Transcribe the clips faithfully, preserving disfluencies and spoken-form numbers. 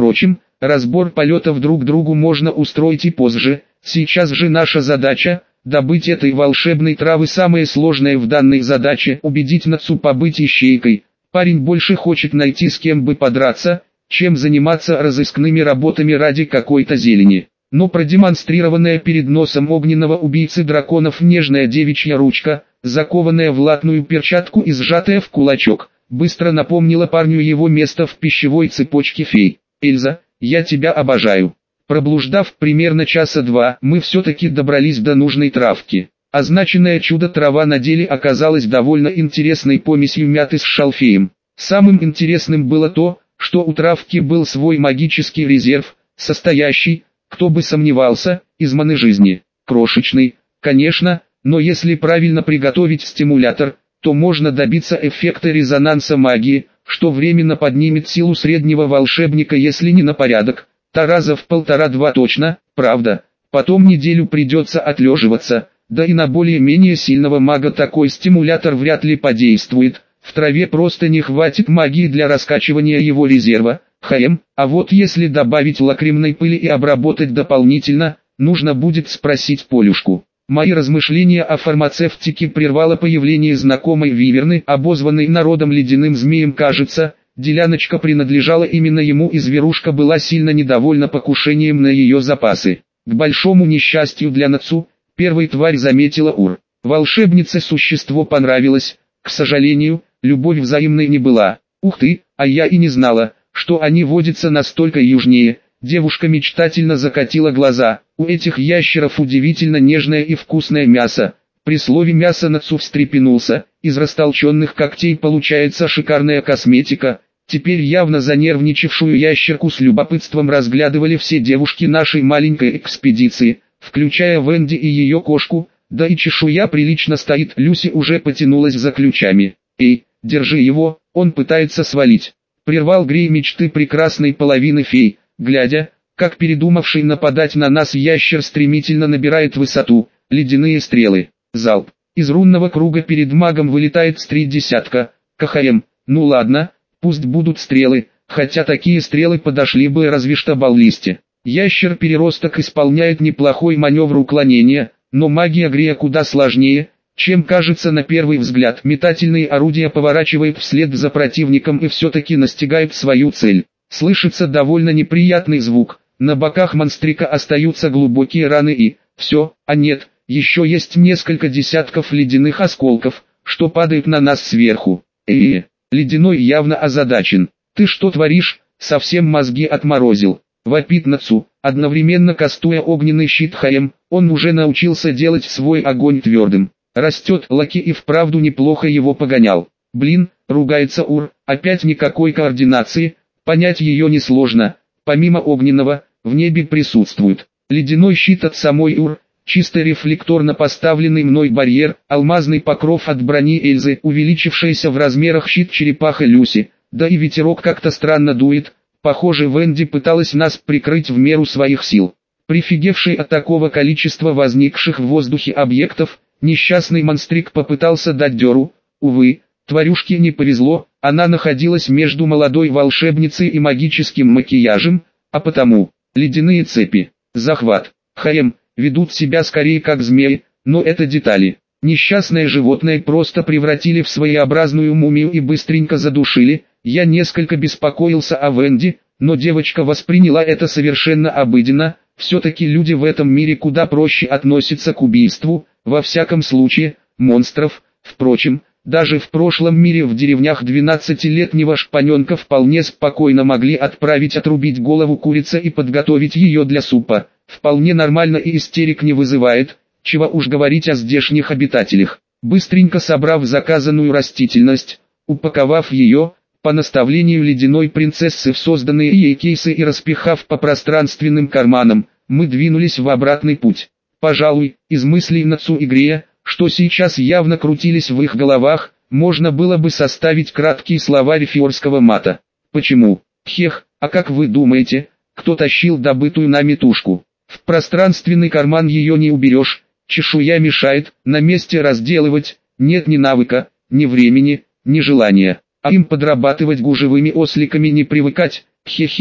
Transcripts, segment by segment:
Впрочем, разбор полетов друг другу можно устроить и позже, сейчас же наша задача – добыть этой волшебной травы. Самое сложное в данной задаче – убедить Нацу побыть ищейкой. Парень больше хочет найти с кем бы подраться, чем заниматься разыскными работами ради какой-то зелени. Но продемонстрированная перед носом огненного убийцы драконов нежная девичья ручка, закованная в латную перчатку и сжатая в кулачок, быстро напомнила парню его место в пищевой цепочке фей. «Эльза, я тебя обожаю». Проблуждав примерно часа два, мы все-таки добрались до нужной травки. Означенное чудо-трава на деле оказалась довольно интересной помесью мяты с шалфеем. Самым интересным было то, что у травки был свой магический резерв, состоящий, кто бы сомневался, из маны жизни. Крошечный, конечно, но если правильно приготовить стимулятор, то можно добиться эффекта резонанса магии, что временно поднимет силу среднего волшебника, если не на порядок, то раза в полтора-два точно, правда. Потом неделю придется отлеживаться, да и на более-менее сильного мага такой стимулятор вряд ли подействует. В траве просто не хватит магии для раскачивания его резерва. Хм, а вот если добавить лакримной пыли и обработать дополнительно, нужно будет спросить Полюшку. Мои размышления о фармацевтике прервало появление знакомой виверны, обозванной народом ледяным змеем. Кажется, деляночка принадлежала именно ему, и зверушка была сильно недовольна покушением на ее запасы. К большому несчастью для Нацу, первой тварь заметила Ур. Волшебнице существо понравилось, к сожалению, любовь взаимной не была. Ух ты, а я и не знала, что они водятся настолько южнее. Девушка мечтательно закатила глаза. У этих ящеров удивительно нежное и вкусное мясо. При слове мясо Нацу встрепенулся. Из растолченных когтей получается шикарная косметика. Теперь явно занервничавшую ящерку с любопытством разглядывали все девушки нашей маленькой экспедиции, включая Венди и ее кошку. Да и чешуя прилично стоит. Люси уже потянулась за ключами. «Эй, держи его, он пытается свалить», — прервал Грей мечты прекрасной половины фей, глядя, как передумавший нападать на нас ящер стремительно набирает высоту. Ледяные стрелы. Залп. Из рунного круга перед магом вылетает с три десятка. КХМ. Ну ладно, пусть будут стрелы, хотя такие стрелы подошли бы разве что баллисте. Ящер-переросток исполняет неплохой маневр уклонения, но магия Грея куда сложнее, чем кажется на первый взгляд. Метательные орудия поворачивает вслед за противником и все-таки настигает свою цель. Слышится довольно неприятный звук, на боках монстрика остаются глубокие раны и, все, а нет, еще есть несколько десятков ледяных осколков, что падают на нас сверху. Э, Ледяной явно озадачен. «Ты что творишь, совсем мозги отморозил?» Вопит Нацу, одновременно кастуя огненный щит ХМ. Он уже научился делать свой огонь твердым. Растет, Лаки и вправду неплохо его погонял. Блин, ругается Ур, опять никакой координации, понять ее несложно. Помимо огненного, в небе присутствует ледяной щит от самой Ур, чисто рефлекторно поставленный мной барьер, алмазный покров от брони Эльзы, увеличившийся в размерах щит черепаха Люси, да и ветерок как-то странно дует. Похоже, Венди пыталась нас прикрыть в меру своих сил. Прифигевший от такого количества возникших в воздухе объектов, несчастный монстрик попытался дать дёру. Увы, тварюшке не повезло, она находилась между молодой волшебницей и магическим макияжем, а потому, ледяные цепи, захват, ХМ, ведут себя скорее как змеи, но это детали. Несчастное животное просто превратили в своеобразную мумию и быстренько задушили. Я несколько беспокоился о Венди, но девочка восприняла это совершенно обыденно. Все-таки люди в этом мире куда проще относятся к убийству, во всяком случае, монстров. Впрочем, даже в прошлом мире в деревнях двенадцатилетнего шпаненка вполне спокойно могли отправить отрубить голову курицы и подготовить ее для супа. Вполне нормально и истерик не вызывает, чего уж говорить о здешних обитателях. Быстренько собрав заказанную растительность, упаковав ее, по наставлению ледяной принцессы в созданные ей кейсы и распихав по пространственным карманам, мы двинулись в обратный путь. Пожалуй, из мыслей Нацу и Грея, что сейчас явно крутились в их головах, можно было бы составить краткий словарь фиорского мата. Почему? Хех, а как вы думаете, кто тащил добытую нами тушку? В пространственный карман ее не уберешь, чешуя мешает, на месте разделывать, нет ни навыка, ни времени, ни желания. А им подрабатывать гужевыми осликами не привыкать, хе-хе.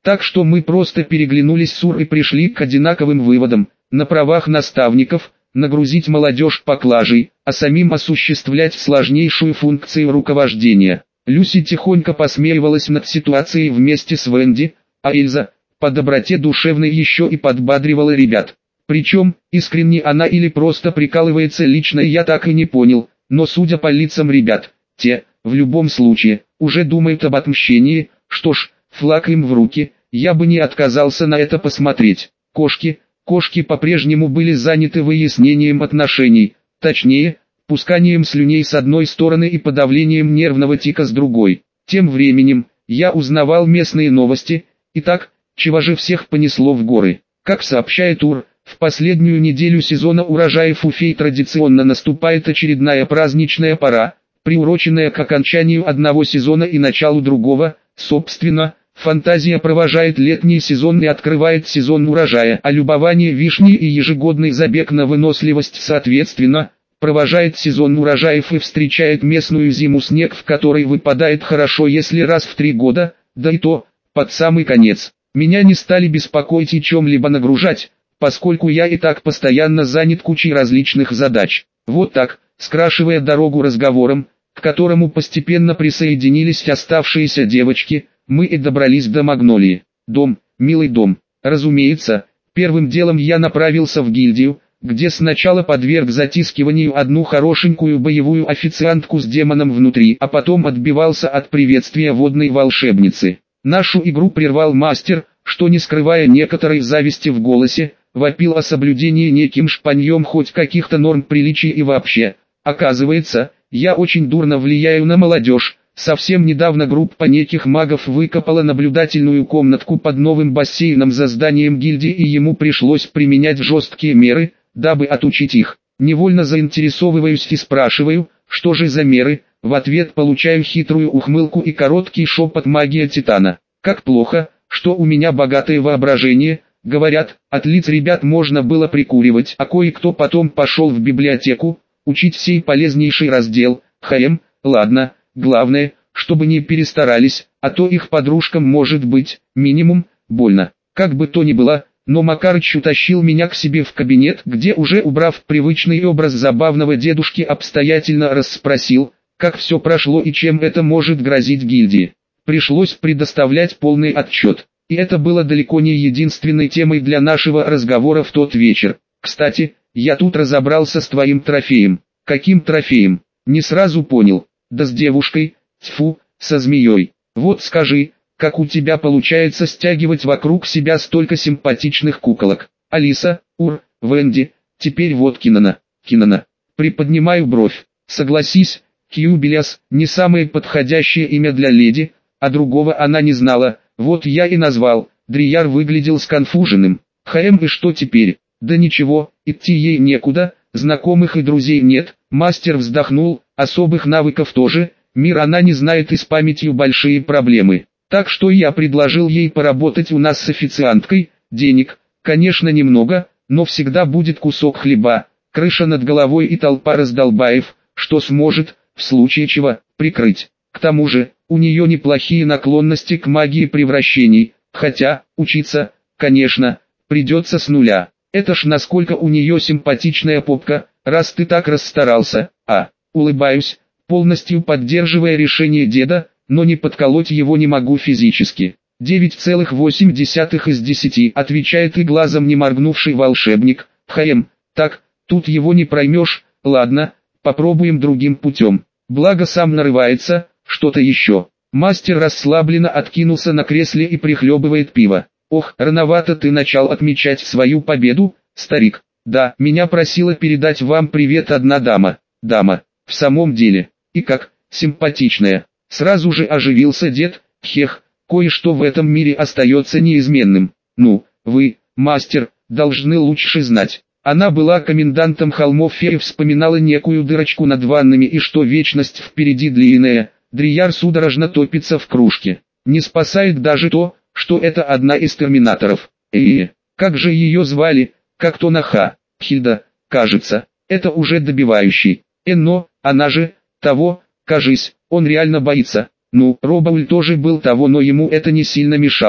Так что мы просто переглянулись с Ур и пришли к одинаковым выводам, на правах наставников, нагрузить молодежь поклажей, а самим осуществлять сложнейшую функцию руковождения. Люси тихонько посмеивалась над ситуацией вместе с Венди, а Эльза, по доброте душевной, еще и подбадривала ребят. Причем, искренне она или просто прикалывается, лично я так и не понял, но судя по лицам ребят, те, в любом случае, уже думают об отмщении. Что ж, флаг им в руки, я бы не отказался на это посмотреть. Кошки, кошки по-прежнему были заняты выяснением отношений, точнее, пусканием слюней с одной стороны и подавлением нервного тика с другой. Тем временем, я узнавал местные новости. Итак, чего же всех понесло в горы? Как сообщает Ур, в последнюю неделю сезона урожаев у фей традиционно наступает очередная праздничная пора, приуроченная к окончанию одного сезона и началу другого. Собственно, фантазия провожает летний сезон и открывает сезон урожая, а любование вишни и ежегодный забег на выносливость соответственно провожает сезон урожаев и встречает местную зиму, снег в которой выпадает хорошо если раз в три года, да и то, под самый конец. Меня не стали беспокоить и чем-либо нагружать, поскольку я и так постоянно занят кучей различных задач. Вот так, скрашивая дорогу разговором, к которому постепенно присоединились оставшиеся девочки, мы и добрались до Магнолии. Дом, милый дом. Разумеется, первым делом я направился в гильдию, где сначала подверг затискиванию одну хорошенькую боевую официантку с демоном внутри, а потом отбивался от приветствия водной волшебницы. Нашу игру прервал мастер, что, не скрывая некоторой зависти в голосе, вопил о соблюдении неким шпаньем хоть каких-то норм приличий и вообще. Оказывается, я очень дурно влияю на молодежь. Совсем недавно группа неких магов выкопала наблюдательную комнатку под новым бассейном за зданием гильдии, и ему пришлось применять жесткие меры, дабы отучить их. Невольно заинтересовываюсь и спрашиваю, что же за меры. В ответ получаю хитрую ухмылку и короткий шепот: магия Титана. Как плохо, что у меня богатое воображение. Говорят, от лиц ребят можно было прикуривать, а кое-кто потом пошел в библиотеку учить сей полезнейший раздел. Хм, ладно, главное, чтобы не перестарались, а то их подружкам может быть, минимум, больно. Как бы то ни было, но Макарыч утащил меня к себе в кабинет, где, уже убрав привычный образ забавного дедушки, обстоятельно расспросил, как все прошло и чем это может грозить гильдии. Пришлось предоставлять полный отчет. И это было далеко не единственной темой для нашего разговора в тот вечер. Кстати, я тут разобрался с твоим трофеем. Каким трофеем? Не сразу понял. Да с девушкой, тьфу, со змеей. Вот скажи, как у тебя получается стягивать вокруг себя столько симпатичных куколок? Алиса, Ур, Венди, теперь вот Кинана. Кинана. Приподнимаю бровь. Согласись, Кьюбилиас не самое подходящее имя для леди, а другого она не знала. Вот я и назвал. Дрияр выглядел сконфуженным. Хм, и что теперь? Да ничего, идти ей некуда, знакомых и друзей нет. Мастер вздохнул, особых навыков тоже, мир она не знает и с памятью большие проблемы. Так что я предложил ей поработать у нас с официанткой. Денег, конечно, немного, но всегда будет кусок хлеба, крыша над головой и толпа раздолбаев, что сможет, в случае чего, прикрыть. К тому же, у нее неплохие наклонности к магии превращений, хотя, учиться, конечно, придется с нуля. Это ж насколько у нее симпатичная попка, раз ты так расстарался. А, улыбаюсь, полностью поддерживая решение деда, но не подколоть его не могу физически. девять целых восемь десятых из десяти, отвечает и глазом не моргнувший волшебник. Хм, так, тут его не проймешь. Ладно, попробуем другим путем. Благо сам нарывается. Что-то еще. Мастер расслабленно откинулся на кресле и прихлебывает пиво. Ох, рановато ты начал отмечать свою победу, старик. Да, меня просила передать вам привет одна дама. Дама, в самом деле. И как, симпатичная. Сразу же оживился дед. Хех, кое-что в этом мире остается неизменным. Ну, вы, мастер, должны лучше знать. Она была комендантом холмов и вспоминала некую дырочку над ваннами и что вечность впереди длинная. Дрияр судорожно топится в кружке. Не спасает даже то, что это одна из терминаторов. Эээ, как же ее звали? Как-то Наха, Хильда, кажется. Это уже добивающий. Энно, она же, того, кажись, он реально боится. Ну, Робауль тоже был того, но ему это не сильно мешало.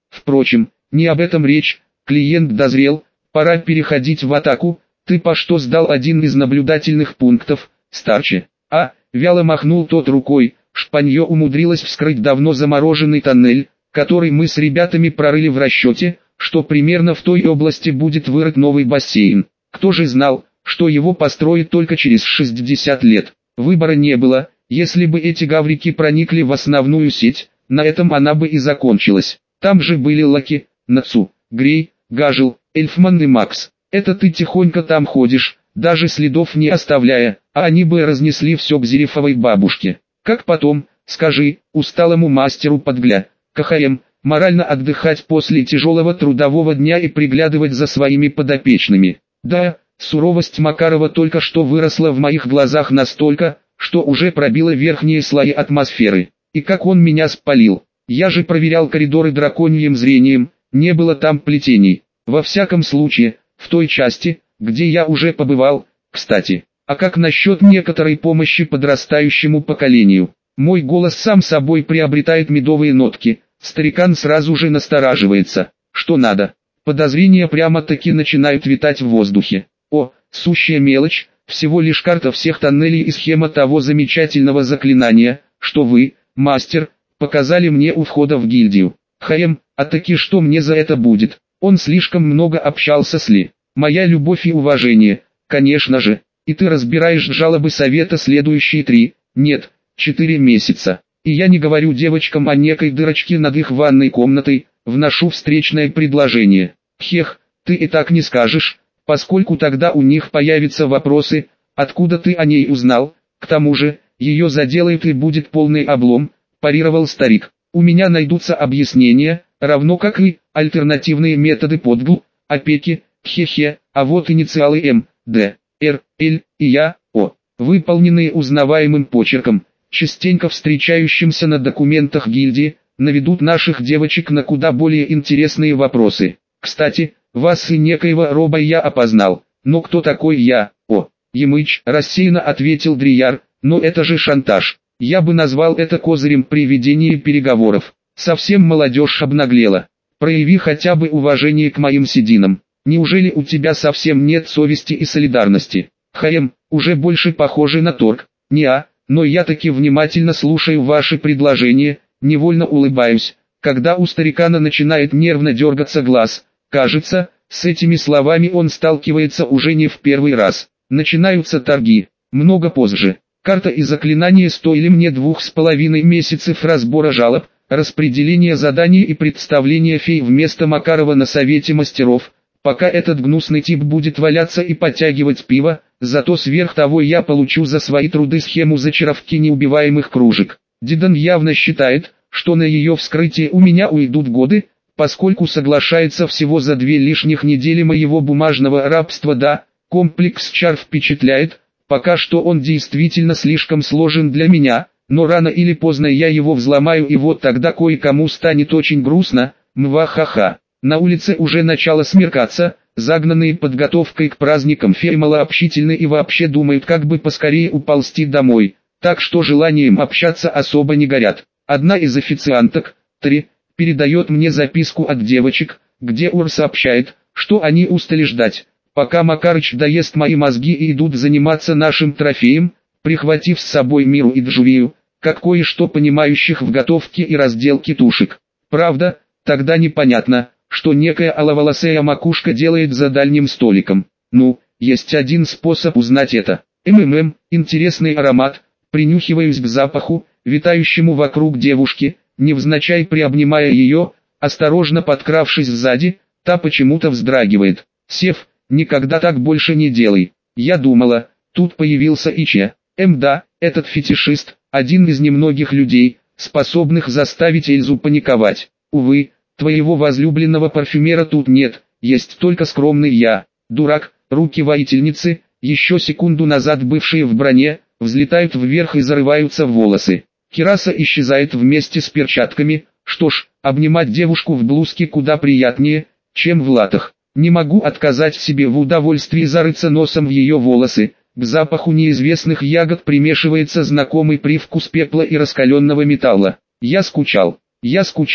Впрочем, не об этом речь, клиент дозрел, пора переходить в атаку. Ты по что сдал один из наблюдательных пунктов, старче? А, вяло махнул тот рукой, шпанье умудрилось вскрыть давно замороженный тоннель, который мы с ребятами прорыли в расчете, что примерно в той области будет вырыт новый бассейн. Кто же знал, что его построят только через шестьдесят лет? Выбора не было, если бы эти гаврики проникли в основную сеть, на этом она бы и закончилась. Там же были Лаки, Нацу, Грей, Гажел, Эльфман и Макс. Это ты тихонько там ходишь, даже следов не оставляя, а они бы разнесли все к Зерифовой бабушке. Как потом, скажи, усталому мастеру подгля, КХМ, морально отдыхать после тяжелого трудового дня и приглядывать за своими подопечными? Да, суровость Макарова только что выросла в моих глазах настолько, что уже пробила верхние слои атмосферы. И как он меня спалил. Я же проверял коридоры драконьим зрением, не было там плетений. Во всяком случае, в той части, где я уже побывал. Кстати, а как насчет некоторой помощи подрастающему поколению? Мой голос сам собой приобретает медовые нотки. Старикан сразу же настораживается. Что надо? Подозрения прямо-таки начинают витать в воздухе. О, сущая мелочь, всего лишь карта всех тоннелей и схема того замечательного заклинания, что вы, мастер, показали мне у входа в гильдию. Хаем, а таки что мне за это будет? Он слишком много общался с Ли. Моя любовь и уважение, конечно же. И ты разбираешь жалобы совета следующие три, нет, четыре месяца. И я не говорю девочкам о некой дырочке над их ванной комнатой, вношу встречное предложение. Хех, ты и так не скажешь, поскольку тогда у них появятся вопросы, откуда ты о ней узнал, к тому же, ее заделает и будет полный облом, парировал старик. У меня найдутся объяснения, равно как и альтернативные методы подгл, опеки, хе-хе, а вот инициалы М, Д, Р, Л и Я, О, выполненные узнаваемым почерком, частенько встречающимся на документах гильдии, наведут наших девочек на куда более интересные вопросы. Кстати, вас и некоего Роба я опознал, но кто такой я? О, Емыч, рассеянно ответил Дрияр, но это же шантаж. Я бы назвал это козырем при ведении переговоров. Совсем молодежь обнаглела. Прояви хотя бы уважение к моим сединам. Неужели у тебя совсем нет совести и солидарности? Хаем, уже больше похоже на торг. Неа, но я таки внимательно слушаю ваши предложения, невольно улыбаюсь, когда у старикана начинает нервно дергаться глаз. Кажется, с этими словами он сталкивается уже не в первый раз. Начинаются торги. Много позже. Карта и заклинание стоили мне двух с половиной месяцев разбора жалоб, распределения заданий и представления фей вместо Макарова на совете мастеров. Пока этот гнусный тип будет валяться и подтягивать пиво, зато сверх того я получу за свои труды схему зачаровки неубиваемых кружек. Дидан явно считает, что на ее вскрытие у меня уйдут годы, поскольку соглашается всего за две лишних недели моего бумажного рабства. Да, комплекс чар впечатляет, пока что он действительно слишком сложен для меня, но рано или поздно я его взломаю, и вот тогда кое-кому станет очень грустно, мва-ха-ха. На улице уже начало смеркаться, загнанные подготовкой к праздникам феи малообщительны и вообще думают, как бы поскорее уползти домой, так что желанием общаться особо не горят. Одна из официанток, три, передает мне записку от девочек, где Ур сообщает, что они устали ждать, пока Макарыч доест мои мозги и идут заниматься нашим трофеем, прихватив с собой Миру и Джувию, как кое-что понимающих в готовке и разделке тушек. Правда, тогда непонятно, что некая аловолосая макушка делает за дальним столиком. Ну, есть один способ узнать это. МММ, интересный аромат, принюхиваюсь к запаху, витающему вокруг девушки, невзначай приобнимая ее, осторожно подкравшись сзади, та почему-то вздрагивает. Сев, никогда так больше не делай. Я думала, тут появился Иче. М да, этот фетишист, один из немногих людей, способных заставить Эльзу паниковать. Увы, твоего возлюбленного парфюмера тут нет, есть только скромный я. Дурак, руки воительницы, еще секунду назад бывшие в броне, взлетают вверх и зарываются в волосы. Кираса исчезает вместе с перчатками. Что ж, обнимать девушку в блузке куда приятнее, чем в латах. Не могу отказать себе в удовольствии зарыться носом в ее волосы. К запаху неизвестных ягод примешивается знакомый привкус пепла и раскаленного металла. Я скучал, я скучала,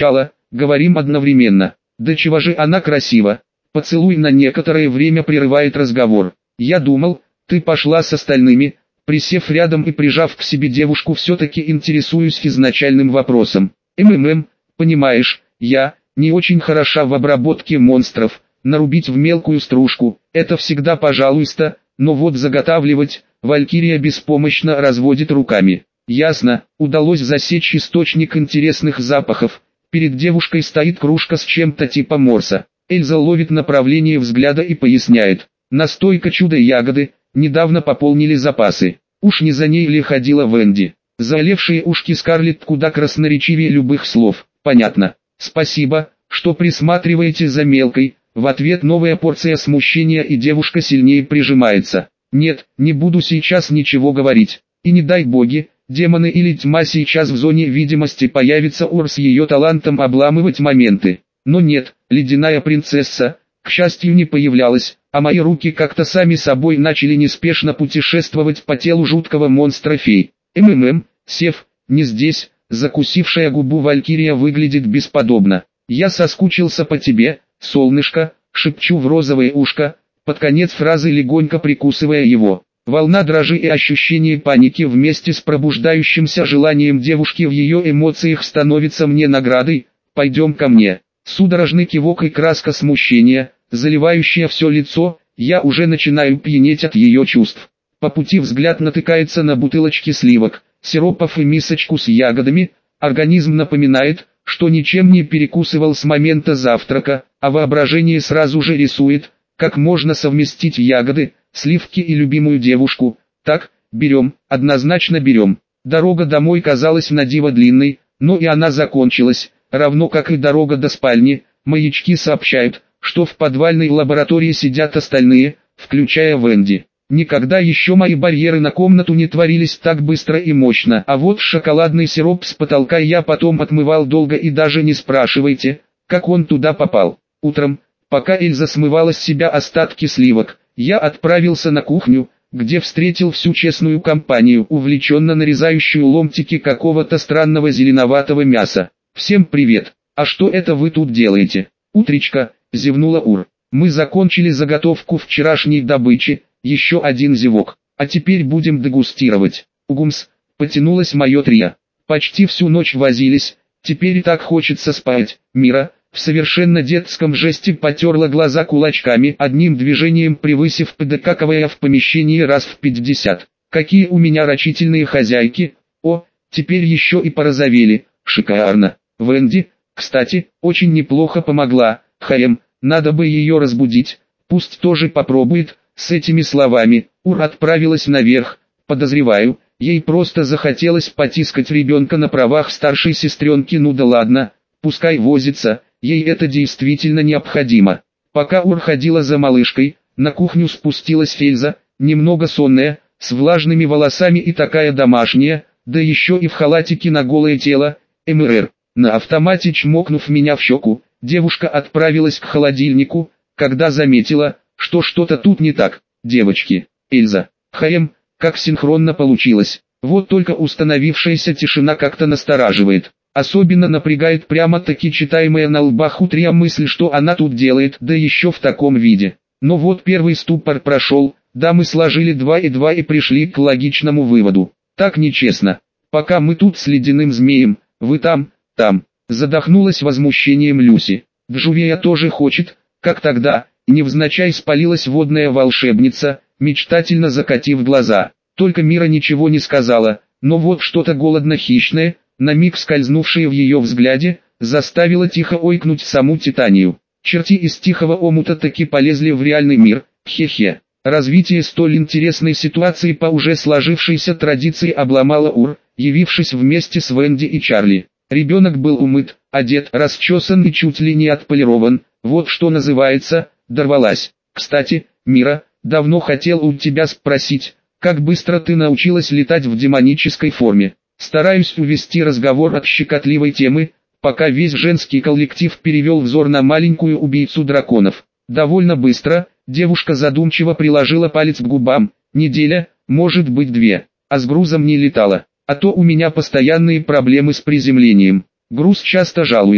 говорим одновременно. Да чего же она красива. Поцелуй на некоторое время прерывает разговор. Я думал, ты пошла с остальными. Присев рядом и прижав к себе девушку, все-таки интересуюсь изначальным вопросом. МММ, понимаешь, я не очень хороша в обработке монстров. Нарубить в мелкую стружку – это всегда пожалуйста, но вот заготавливать, Валькирия беспомощно разводит руками. Ясно, удалось засечь источник интересных запахов. Перед девушкой стоит кружка с чем-то типа морса. Эльза ловит направление взгляда и поясняет. Настойка чудо-ягоды, недавно пополнили запасы. Уж не за ней ли ходила Венди? Заолевшие ушки Скарлетт куда красноречивее любых слов. Понятно. Спасибо, что присматриваете за мелкой. В ответ новая порция смущения, и девушка сильнее прижимается. Нет, не буду сейчас ничего говорить. И не дай боги, демоны или тьма сейчас в зоне видимости появится Ур с ее талантом обламывать моменты. Но нет, ледяная принцесса, к счастью, не появлялась, а мои руки как-то сами собой начали неспешно путешествовать по телу жуткого монстра фей. МММ, сев, не здесь, закусившая губу Валькирия выглядит бесподобно. Я соскучился по тебе, солнышко, шепчу в розовое ушко, под конец фразы легонько прикусывая его. Волна дрожи и ощущение паники вместе с пробуждающимся желанием девушки в ее эмоциях становится мне наградой. Пойдем ко мне. Судорожный кивок и краска смущения, заливающая все лицо, я уже начинаю пьянеть от ее чувств. По пути взгляд натыкается на бутылочки сливок, сиропов и мисочку с ягодами. Организм напоминает, что ничем не перекусывал с момента завтрака, а воображение сразу же рисует, как можно совместить ягоды, сливки и любимую девушку. Так, берем, однозначно берем. Дорога домой казалась на диво длинной, но и она закончилась, равно как и дорога до спальни. Маячки сообщают, что в подвальной лаборатории сидят остальные, включая Венди. Никогда еще мои барьеры на комнату не творились так быстро и мощно, а вот шоколадный сироп с потолка я потом отмывал долго, и даже не спрашивайте, как он туда попал. Утром, пока Эльза смывала с себя остатки сливок, я отправился на кухню, где встретил всю честную компанию, увлеченно нарезающую ломтики какого-то странного зеленоватого мяса. «Всем привет! А что это вы тут делаете?» «Утречка», — зевнула Ур. «Мы закончили заготовку вчерашней добычи». Еще один зевок. «А теперь будем дегустировать». «Угумс», — потянулось мое трио. «Почти всю ночь возились, теперь и так хочется спать». Мира, в совершенно детском жесте потерла глаза кулачками, одним движением превысив ПДК-ковая в помещении раз в пятьдесят. «Какие у меня рачительные хозяйки! О, теперь еще и порозовели, шикарно!» Венди, кстати, очень неплохо помогла. Хаем, надо бы ее разбудить, пусть тоже попробует. С этими словами Ур отправилась наверх. Подозреваю, ей просто захотелось потискать ребенка на правах старшей сестренки. Ну да ладно, пускай возится, ей это действительно необходимо. Пока Ур ходила за малышкой, на кухню спустилась Эльза, немного сонная, с влажными волосами и такая домашняя, да еще и в халатике на голое тело. МРР. На автомате чмокнув меня в щеку, девушка отправилась к холодильнику, когда заметила, что что-то тут не так. Девочки, Эльза, Хаем, как синхронно получилось. Вот только установившаяся тишина как-то настораживает. Особенно напрягает прямо-таки читаемая на лбах у Трия мысль, что она тут делает, да еще в таком виде. Но вот первый ступор прошел, да мы сложили два и два и пришли к логичному выводу. Так нечестно. Пока мы тут с ледяным змеем, вы там, там. Задохнулась возмущением Люси. Джувия тоже хочет, как тогда. Невзначай спалилась водная волшебница, мечтательно закатив глаза. Только Мира ничего не сказала, но вот что-то голодно-хищное, на миг скользнувшее в ее взгляде, заставило тихо ойкнуть саму Титанию. Черти из тихого омута таки полезли в реальный мир, хе-хе. Развитие столь интересной ситуации по уже сложившейся традиции обломало Ур, явившись вместе с Венди и Чарли. Ребенок был умыт, одет, расчесан и чуть ли не отполирован, вот что называется, дорвалась. Кстати, Мира, давно хотел у тебя спросить, как быстро ты научилась летать в демонической форме. Стараюсь увести разговор от щекотливой темы, пока весь женский коллектив перевел взор на маленькую убийцу драконов. Довольно быстро, девушка задумчиво приложила палец к губам. Неделя, может быть две, а с грузом не летала. А то у меня постоянные проблемы с приземлением. Груз часто жалуется.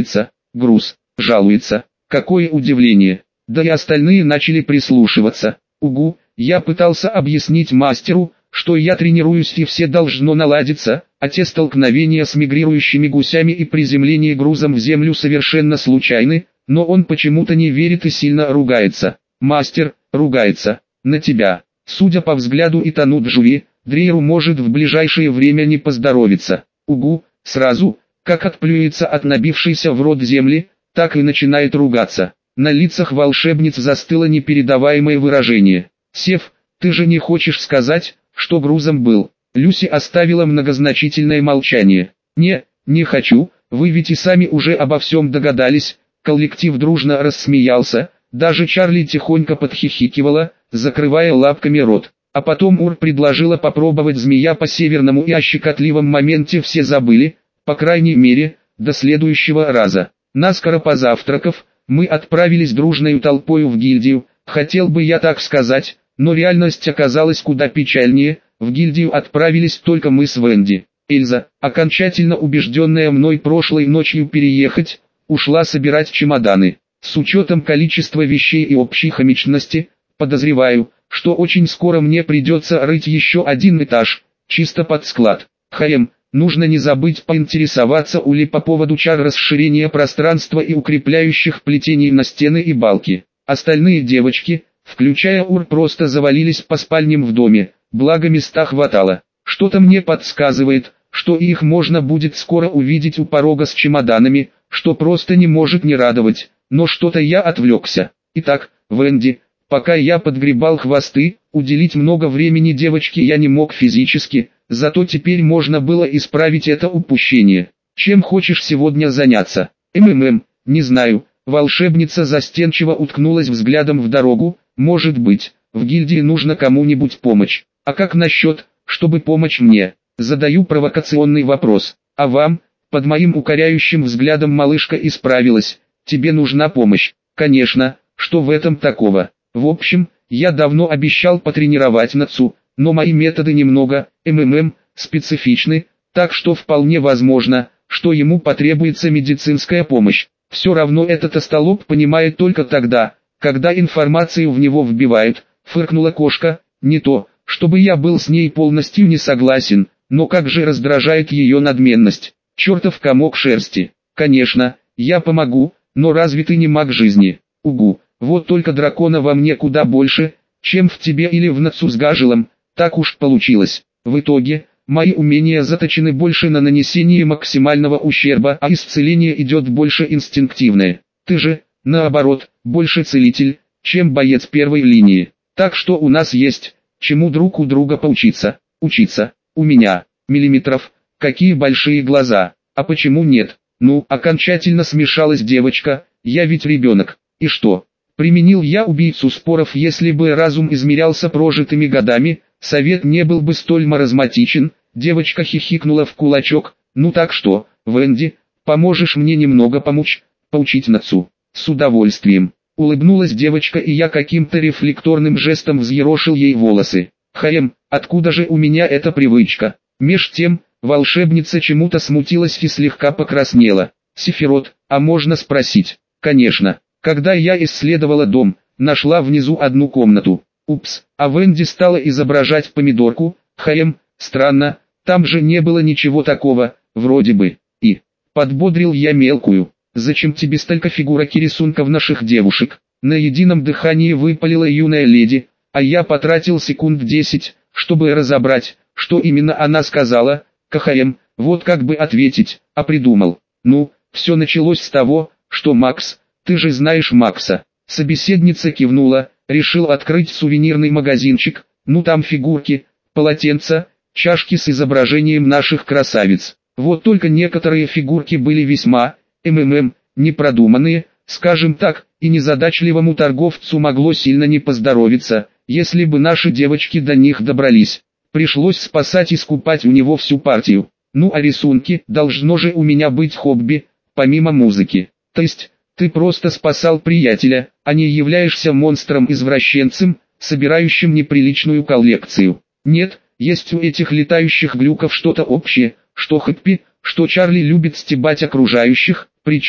груз, жалуется. Какое удивление. Да и остальные начали прислушиваться. Угу, я пытался объяснить мастеру, что я тренируюсь и все должно наладиться, а те столкновения с мигрирующими гусями и приземление грузом в землю совершенно случайны, но он почему-то не верит и сильно ругается. Мастер, ругается, на тебя. Судя по взгляду и тону Джуи, Дрейеру может в ближайшее время не поздоровиться. Угу, сразу, как отплюется от набившейся в рот земли, так и начинает ругаться. На лицах волшебниц застыло непередаваемое выражение. «Сев, ты же не хочешь сказать, что грузом был?» Люси оставила многозначительное молчание. «Не, не хочу, вы ведь и сами уже обо всем догадались». Коллектив дружно рассмеялся, даже Чарли тихонько подхихикивала, закрывая лапками рот. А потом Ур предложила попробовать змея по северному, и о щекотливом моменте все забыли, по крайней мере, до следующего раза. Наскоро позавтракав, мы отправились дружной толпою в гильдию. Хотел бы я так сказать, но реальность оказалась куда печальнее. В гильдию отправились только мы с Венди. Эльза, окончательно убежденная мной прошлой ночью переехать, ушла собирать чемоданы. С учетом количества вещей и общей хомячности, подозреваю, что очень скоро мне придется рыть еще один этаж, чисто под склад. Хаем, нужно не забыть поинтересоваться у Ли по поводу чар расширения пространства и укрепляющих плетений на стены и балки. Остальные девочки, включая Ур, просто завалились по спальням в доме, благо места хватало. Что-то мне подсказывает, что их можно будет скоро увидеть у порога с чемоданами, что просто не может не радовать, но что-то я отвлекся. Итак, Венди, пока я подгребал хвосты, уделить много времени девочке я не мог физически, зато теперь можно было исправить это упущение. Чем хочешь сегодня заняться? МММ, не знаю. Волшебница застенчиво уткнулась взглядом в дорогу. Может быть, в гильдии нужно кому-нибудь помочь. А как насчет, чтобы помочь мне? Задаю провокационный вопрос. А вам? Под моим укоряющим взглядом малышка исправилась. Тебе нужна помощь. Конечно, что в этом такого? В общем, я давно обещал потренировать Нацу, но мои методы немного, МММ, специфичны, так что вполне возможно, что ему потребуется медицинская помощь. Все равно этот остолоп понимает только тогда, когда информацию в него вбивают, фыркнула кошка. Не то, чтобы я был с ней полностью не согласен, но как же раздражает ее надменность. Чертов комок шерсти. Конечно, я помогу, но разве ты не маг жизни? Угу, вот только дракона во мне куда больше, чем в тебе или в Нацу с Гажилом, так уж получилось. В итоге, мои умения заточены больше на нанесение максимального ущерба, а исцеление идет больше инстинктивное. Ты же, наоборот, больше целитель, чем боец первой линии. Так что у нас есть, чему друг у друга поучиться. Учиться, у меня, миллиметров, какие большие глаза, а почему нет? Ну, окончательно смешалась девочка, я ведь ребенок, и что? Применил я убийцу споров, если бы разум измерялся прожитыми годами, совет не был бы столь маразматичен. Девочка хихикнула в кулачок. Ну так что, Венди, поможешь мне немного помочь, поучить Нацу? С удовольствием. Улыбнулась девочка, и я каким-то рефлекторным жестом взъерошил ей волосы. Хаем, откуда же у меня эта привычка? Меж тем, волшебница чему-то смутилась и слегка покраснела. Сефирот, а можно спросить? Конечно. Когда я исследовала дом, нашла внизу одну комнату. Упс, а Венди стала изображать помидорку. Хаем, странно, там же не было ничего такого, вроде бы. И, подбодрил я мелкую. Зачем тебе столько фигурок и рисунков наших девушек? На едином дыхании выпалила юная леди, а я потратил секунд десять, чтобы разобрать, что именно она сказала. Кахаем, вот как бы ответить, а придумал. Ну, все началось с того, что Макс, ты же знаешь Макса. Собеседница кивнула, решил открыть сувенирный магазинчик, ну там фигурки, полотенца, чашки с изображением наших красавиц. Вот только некоторые фигурки были весьма, МММ, непродуманные, скажем так, и незадачливому торговцу могло сильно не поздоровиться, если бы наши девочки до них добрались. Пришлось спасать и скупать у него всю партию. Ну а рисунки, должно же у меня быть хобби, помимо музыки. То есть, ты просто спасал приятеля, а не являешься монстром-извращенцем, собирающим неприличную коллекцию. Нет, есть у этих летающих глюков что-то общее, что Хэппи, что Чарли любит стебать окружающих, причем,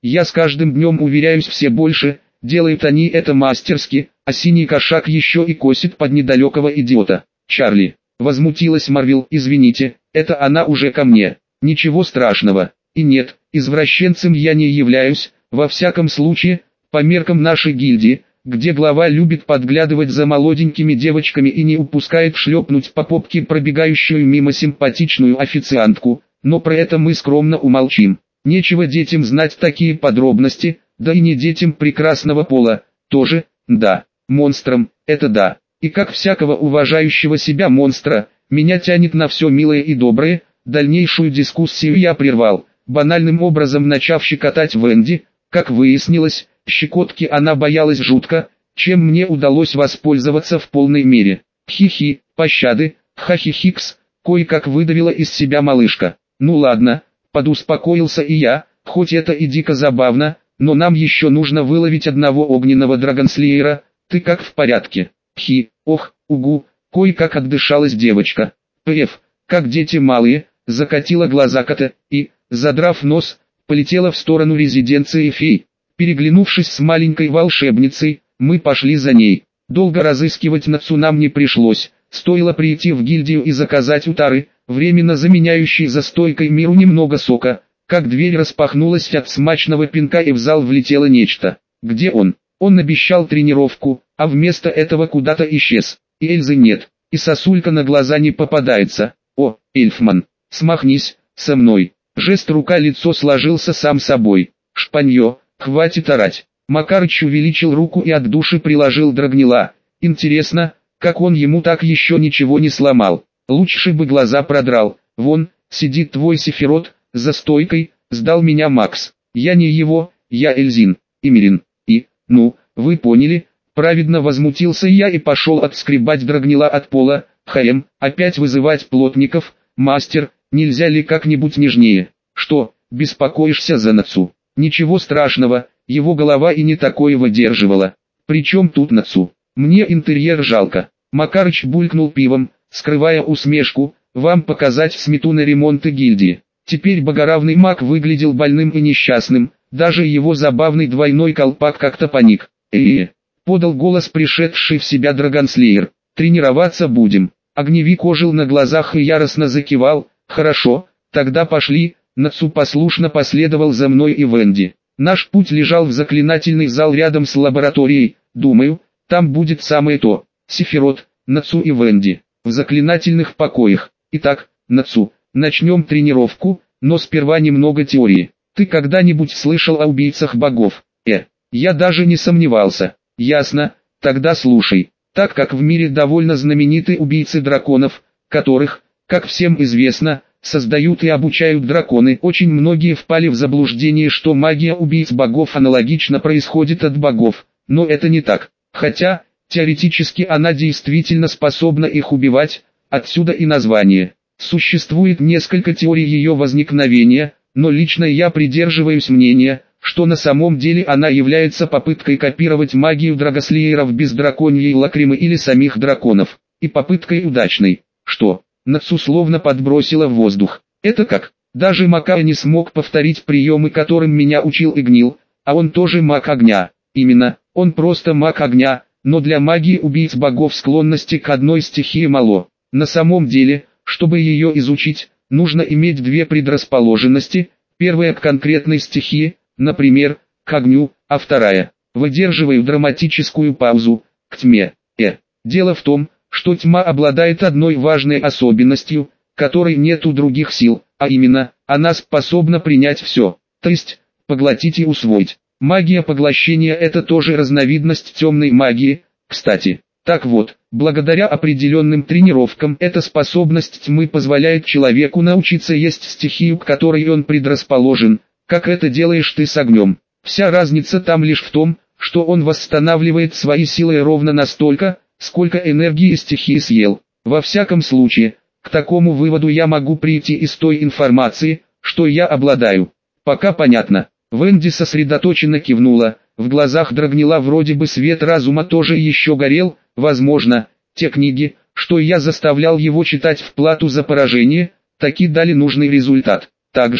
Я с каждым днем уверяюсь все больше, делают они это мастерски, а синий кошак еще и косит под недалекого идиота. Чарли, возмутилась Марвел, извините, это она уже ко мне. Ничего страшного. И нет, извращенцем я не являюсь, во всяком случае, по меркам нашей гильдии, где глава любит подглядывать за молоденькими девочками и не упускает шлепнуть по попке пробегающую мимо симпатичную официантку, но про это мы скромно умолчим. Нечего детям знать такие подробности, да и не детям прекрасного пола, тоже, да, монстрам, это да. И как всякого уважающего себя монстра, меня тянет на все милое и доброе. Дальнейшую дискуссию я прервал, банальным образом начав щекотать Венди. Как выяснилось, щекотки она боялась жутко, чем мне удалось воспользоваться в полной мере. Хи-хи, пощады, ха-хи-хикс, кое-как выдавила из себя малышка. Ну ладно, подуспокоился и я, хоть это и дико забавно, но нам еще нужно выловить одного огненного драгонслеера. Ты как, в порядке? Хи, ох, угу, кое-как отдышалась девочка. Пф, как дети малые, закатила глаза кота и, задрав нос, полетела в сторону резиденции фей. Переглянувшись с маленькой волшебницей, мы пошли за ней. Долго разыскивать Нацу нам не пришлось, стоило прийти в гильдию и заказать у Тары, временно заменяющей за стойкой миру немного сока, как дверь распахнулась от смачного пинка и в зал влетело нечто. Где он? Он обещал тренировку, а вместо этого куда-то исчез. И Эльзы нет, и сосулька на глаза не попадается. О, Эльфман, смахнись со мной. Жест рука-лицо сложился сам собой. Шпанье, хватит орать. Макарыч увеличил руку и от души приложил драгнила. Интересно, как он ему так еще ничего не сломал. Лучше бы глаза продрал. Вон, сидит твой Сефирот, за стойкой, сдал меня Макс. Я не его, я Эльзин, Имерин. И, ну, вы поняли, праведно возмутился я и пошел отскребать драгнила от пола. Хэм, опять вызывать плотников, мастер, нельзя ли как-нибудь нежнее? Что, беспокоишься за Нацу? Ничего страшного, его голова и не такое выдерживала. Причем тут Нацу? Мне интерьер жалко. Макарыч булькнул пивом, скрывая усмешку, вам показать смету на ремонты гильдии. Теперь богоравный маг выглядел больным и несчастным, даже его забавный двойной колпак как-то паник. Э-э-э, подал голос пришедший в себя Драгонслеер, тренироваться будем. Огневик ожил на глазах и яростно закивал. Хорошо, тогда пошли. Нацу послушно последовал за мной и Венди. Наш путь лежал в заклинательный зал рядом с лабораторией. Думаю, там будет самое то. Сефирот, Нацу и Венди. В заклинательных покоях. Итак, Нацу, начнем тренировку, но сперва немного теории. Ты когда-нибудь слышал о убийцах богов? Э, я даже не сомневался. Ясно, тогда слушай. Так как в мире довольно знамениты убийцы драконов, которых, как всем известно, создают и обучают драконы, очень многие впали в заблуждение, что магия убийц богов аналогично происходит от богов, но это не так. Хотя, теоретически она действительно способна их убивать, отсюда и название. Существует несколько теорий ее возникновения, но лично я придерживаюсь мнения, что на самом деле она является попыткой копировать магию драгослееров без драконьей лакримы или самих драконов, и попыткой удачной, что, Нацу словно подбросила в воздух. Это как? Даже Макар не смог повторить приемы, которым меня учил Игнил, а он тоже маг огня. Именно, он просто маг огня, но для магии убийц богов склонности к одной стихии мало. На самом деле, чтобы ее изучить, нужно иметь две предрасположенности, первая к конкретной стихии, например, к огню, а вторая, выдерживаю драматическую паузу, к тьме. Э. Дело в том, что тьма обладает одной важной особенностью, которой нет у других сил, а именно, она способна принять все, то есть, поглотить и усвоить. Магия поглощения – это тоже разновидность темной магии, кстати. Так вот, благодаря определенным тренировкам эта способность тьмы позволяет человеку научиться есть стихию, к которой он предрасположен, как это делаешь ты с огнем. Вся разница там лишь в том, что он восстанавливает свои силы ровно настолько, сколько энергии стихии съел. Во всяком случае, к такому выводу я могу прийти из той информации, что я обладаю. Пока понятно. Венди сосредоточенно кивнула, в глазах драгнила вроде бы свет разума тоже еще горел, возможно, те книги, что я заставлял его читать в плату за поражение, таки дали нужный результат. Также,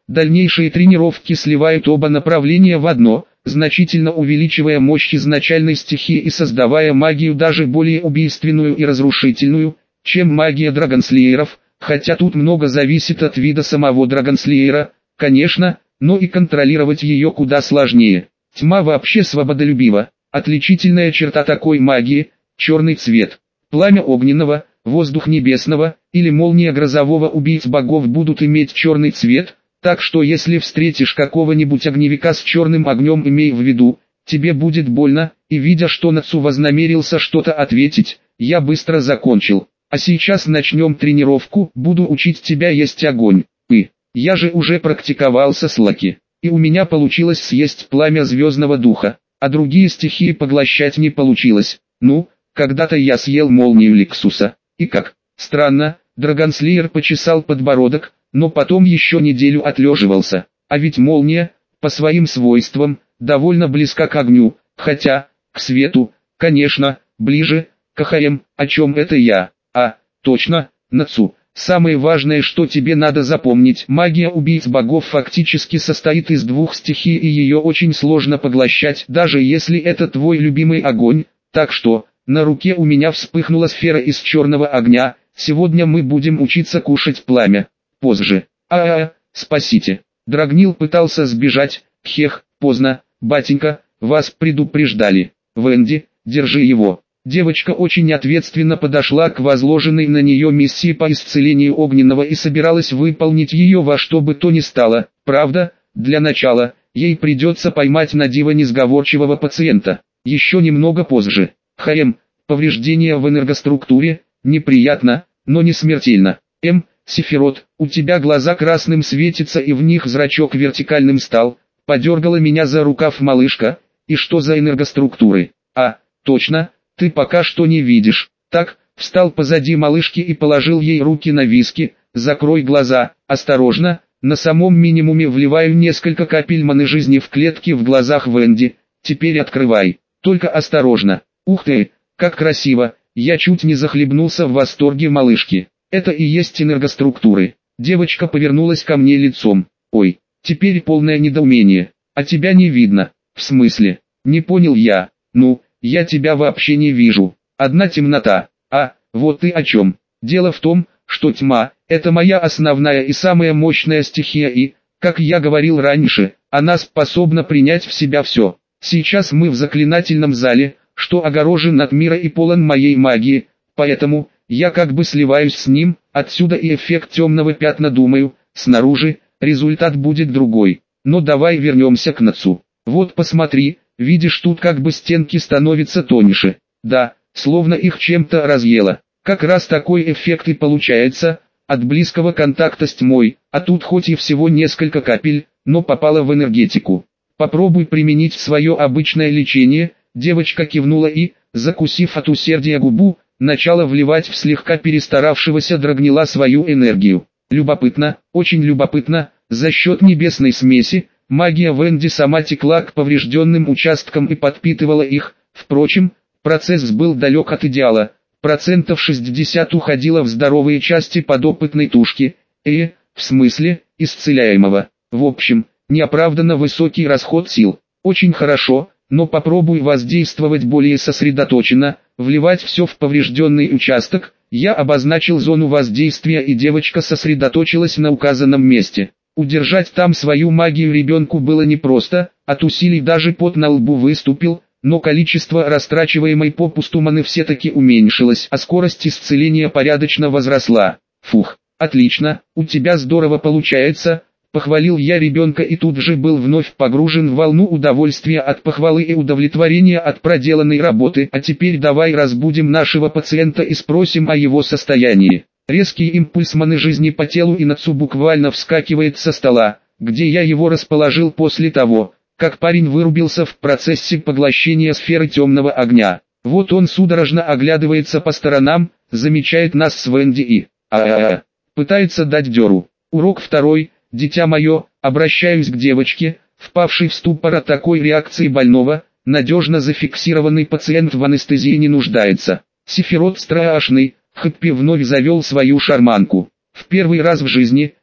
Дальнейшие тренировки сливают оба направления в одно, значительно увеличивая мощь изначальной стихии и создавая магию даже более убийственную и разрушительную, чем магия драгонслееров, хотя тут много зависит от вида самого драгонслеера, конечно, но и контролировать ее куда сложнее. Тьма вообще свободолюбива, отличительная черта такой магии – черный цвет. Пламя огненного, воздух небесного или молния грозового убийц богов будут иметь черный цвет, так что если встретишь какого-нибудь огневика с черным огнем, имей в виду, тебе будет больно, и видя, что Нацу вознамерился что-то ответить, я быстро закончил. А сейчас начнем тренировку, буду учить тебя есть огонь. И, я же уже практиковался с Лаки, и у меня получилось съесть пламя звездного духа, а другие стихии поглощать не получилось. Ну, когда-то я съел молнию Лексуса, и как? Странно, Драгонслеер почесал подбородок, но потом еще неделю отлеживался, а ведь молния, по своим свойствам, довольно близка к огню, хотя, к свету, конечно, ближе, к АХМ, о чем это я, а, точно, Нацу, самое важное, что тебе надо запомнить, магия убийц богов фактически состоит из двух стихий и ее очень сложно поглощать, даже если это твой любимый огонь, так что, на руке у меня вспыхнула сфера из черного огня, сегодня мы будем учиться кушать пламя. Позже. А-а-а, спасите. Драгнил пытался сбежать. Хех, поздно, батенька, вас предупреждали. Венди, держи его. Девочка очень ответственно подошла к возложенной на нее миссии по исцелению огненного и собиралась выполнить ее во что бы то ни стало. Правда, для начала, ей придется поймать на диво несговорчивого пациента. Еще немного позже. ХМ, повреждения в энергоструктуре, неприятно, но не смертельно. М. Сефирот, у тебя глаза красным светятся и в них зрачок вертикальным стал, подергала меня за рукав малышка, и что за энергоструктуры? А, точно, ты пока что не видишь. Так, встал позади малышки и положил ей руки на виски, закрой глаза, осторожно, на самом минимуме вливаю несколько капель маны жизни в клетки в глазах Венди, теперь открывай, только осторожно. Ух ты, как красиво, я чуть не захлебнулся в восторге малышки. Это и есть энергоструктуры. Девочка повернулась ко мне лицом. Ой, теперь полное недоумение. А тебя не видно. В смысле? Не понял я. Ну, я тебя вообще не вижу. Одна темнота. А, вот ты о чем. Дело в том, что тьма – это моя основная и самая мощная стихия и, как я говорил раньше, она способна принять в себя все. Сейчас мы в заклинательном зале, что огорожен от мира и полон моей магии, поэтому я как бы сливаюсь с ним, отсюда и эффект темного пятна, думаю, снаружи результат будет другой. Но давай вернемся к Нацу. Вот посмотри, видишь, тут как бы стенки становятся тоньше. Да, словно их чем-то разъело. Как раз такой эффект и получается, от близкого контакта с тьмой, а тут хоть и всего несколько капель, но попало в энергетику. Попробуй применить свое обычное лечение. Девочка кивнула и, закусив от усердия губу, начала вливать в слегка перестаравшегося Драгнила свою энергию. Любопытно, очень любопытно, за счет небесной смеси, магия Венди сама текла к поврежденным участкам и подпитывала их, впрочем, процесс был далек от идеала, процентов шестьдесят уходило в здоровые части подопытной тушки, э, в смысле, исцеляемого. В общем, неоправданно высокий расход сил. Очень хорошо, но попробуй воздействовать более сосредоточенно, вливать все в поврежденный участок. Я обозначил зону воздействия, и девочка сосредоточилась на указанном месте. Удержать там свою магию ребенку было непросто, от усилий даже пот на лбу выступил, но количество растрачиваемой попусту маны все-таки уменьшилось, а скорость исцеления порядочно возросла. Фух, отлично, у тебя здорово получается. Похвалил я ребенка и тут же был вновь погружен в волну удовольствия от похвалы и удовлетворения от проделанной работы. А теперь давай разбудим нашего пациента и спросим о его состоянии. Резкий импульс маны жизни по телу, и Нацу буквально вскакивает со стола, где я его расположил после того, как парень вырубился в процессе поглощения сферы темного огня. Вот он судорожно оглядывается по сторонам, замечает нас с Венди и а-а-а, пытается дать дёру. Урок второй. Дитя мое, обращаюсь к девочке, впавшей в ступор от такой реакции больного, надежно зафиксированный пациент в анестезии не нуждается. Сефирот страшный, Хэппи вновь завел свою шарманку. В первый раз в жизни,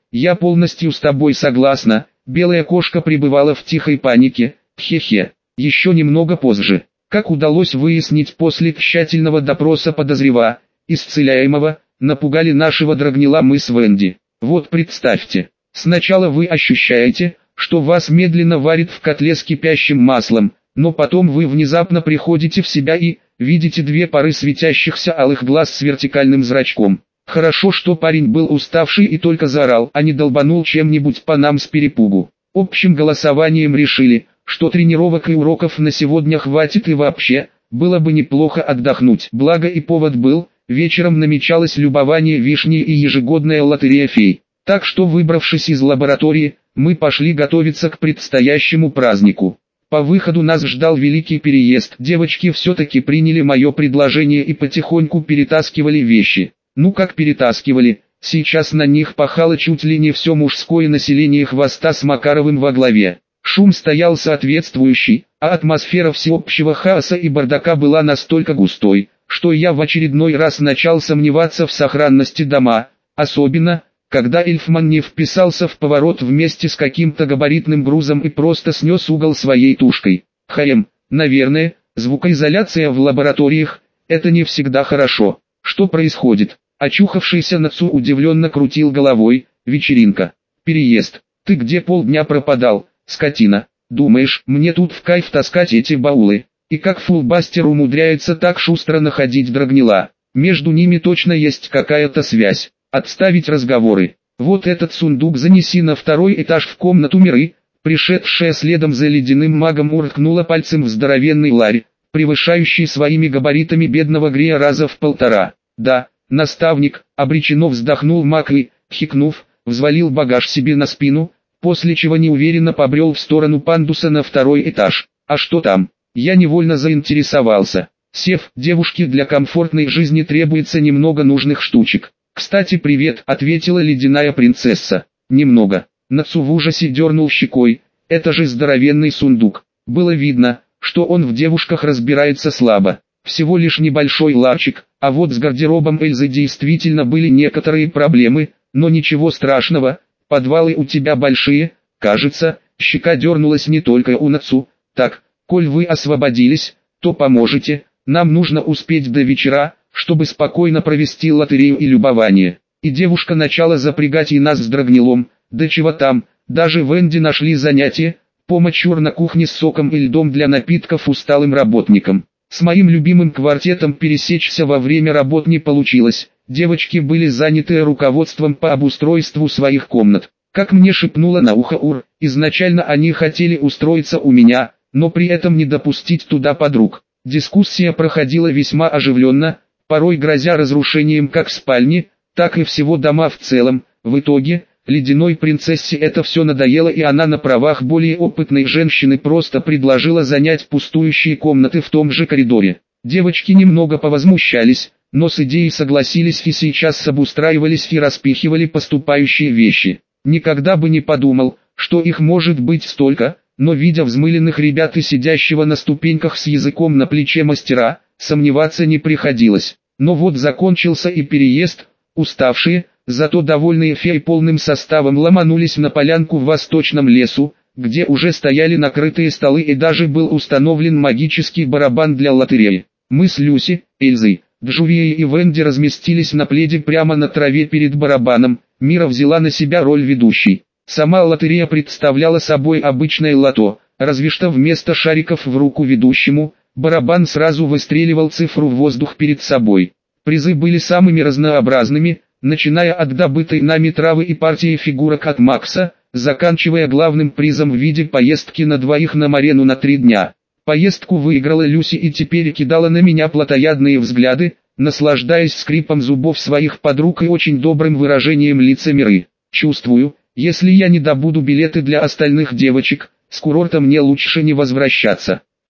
я полностью с тобой согласна. Белая кошка пребывала в тихой панике. Хе-хе. Еще немного позже, как удалось выяснить после тщательного допроса подозреваемого, исцеляемого, напугали нашего драгнила мы с Венди. Вот представьте, сначала вы ощущаете, что вас медленно варит в котле с кипящим маслом, но потом вы внезапно приходите в себя и видите две пары светящихся алых глаз с вертикальным зрачком. Хорошо, что парень был уставший и только заорал, а не долбанул чем-нибудь по нам с перепугу. Общим голосованием решили, что тренировок и уроков на сегодня хватит и вообще, было бы неплохо отдохнуть. Благо и повод был, вечером намечалось любование вишней и ежегодная лотерея фей. Так что, выбравшись из лаборатории, мы пошли готовиться к предстоящему празднику. По выходу нас ждал великий переезд. Девочки все-таки приняли мое предложение и потихоньку перетаскивали вещи. Ну как перетаскивали, сейчас на них пахало чуть ли не все мужское население Хвоста с Макаровым во главе. Шум стоял соответствующий, а атмосфера всеобщего хаоса и бардака была настолько густой, что я в очередной раз начал сомневаться в сохранности дома, особенно, когда Эльфман не вписался в поворот вместе с каким-то габаритным грузом и просто снес угол своей тушкой. Хм, наверное, звукоизоляция в лабораториях – это не всегда хорошо. Что происходит? Очухавшийся Нацу удивленно крутил головой. Вечеринка. Переезд. Ты где полдня пропадал, скотина? Думаешь, мне тут в кайф таскать эти баулы? И как фулбастер умудряется так шустро находить драгнила? Между ними точно есть какая-то связь. Отставить разговоры. Вот этот сундук занеси на второй этаж в комнату Миры. Пришедшая следом за ледяным магом уркнула пальцем в здоровенный ларь, превышающий своими габаритами бедного Грея раза в полтора. Да, наставник, обреченно вздохнул маг и, хикнув, взвалил багаж себе на спину, после чего неуверенно побрел в сторону пандуса на второй этаж. А что там? Я невольно заинтересовался. Сев, девушке для комфортной жизни требуется немного нужных штучек. «Кстати, привет», — ответила ледяная принцесса. «Немного». Нацу в ужасе дернул щекой. «Это же здоровенный сундук». Было видно, что он в девушках разбирается слабо. Всего лишь небольшой ларчик, а вот с гардеробом Эльзы действительно были некоторые проблемы, но ничего страшного, подвалы у тебя большие, кажется. Щека дернулась не только у Нацу. «Так, коль вы освободились, то поможете, нам нужно успеть до вечера, чтобы спокойно провести лотерею и любование». И девушка начала запрягать и нас с драгнилом. Да чего там, даже Венди нашли занятие, помощь на кухне с соком и льдом для напитков усталым работникам. С моим любимым квартетом пересечься во время работ не получилось, девочки были заняты руководством по обустройству своих комнат. Как мне шепнула на ухо Ур, изначально они хотели устроиться у меня, но при этом не допустить туда подруг. Дискуссия проходила весьма оживленно, порой грозя разрушением как спальни, так и всего дома в целом. В итоге, ледяной принцессе это все надоело, и она на правах более опытной женщины просто предложила занять пустующие комнаты в том же коридоре. Девочки немного повозмущались, но с идеей согласились и сейчас обустраивались и распихивали поступающие вещи. Никогда бы не подумал, что их может быть столько, но видя взмыленных ребят и сидящего на ступеньках с языком на плече мастера, сомневаться не приходилось. Но вот закончился и переезд, уставшие, зато довольные феи полным составом ломанулись на полянку в восточном лесу, где уже стояли накрытые столы и даже был установлен магический барабан для лотереи. Мы с Люси, Эльзой, Джувией и Венди разместились на пледе прямо на траве перед барабаном. Мира взяла на себя роль ведущей. Сама лотерея представляла собой обычное лото, разве что вместо шариков в руку ведущему, барабан сразу выстреливал цифру в воздух перед собой. Призы были самыми разнообразными, начиная от добытой нами травы и партии фигурок от Макса, заканчивая главным призом в виде поездки на двоих на Марену на три дня. Поездку выиграла Люси и теперь кидала на меня плотоядные взгляды, наслаждаясь скрипом зубов своих подруг и очень добрым выражением лица Миры. Чувствую, если я не добуду билеты для остальных девочек, с курорта мне лучше не возвращаться.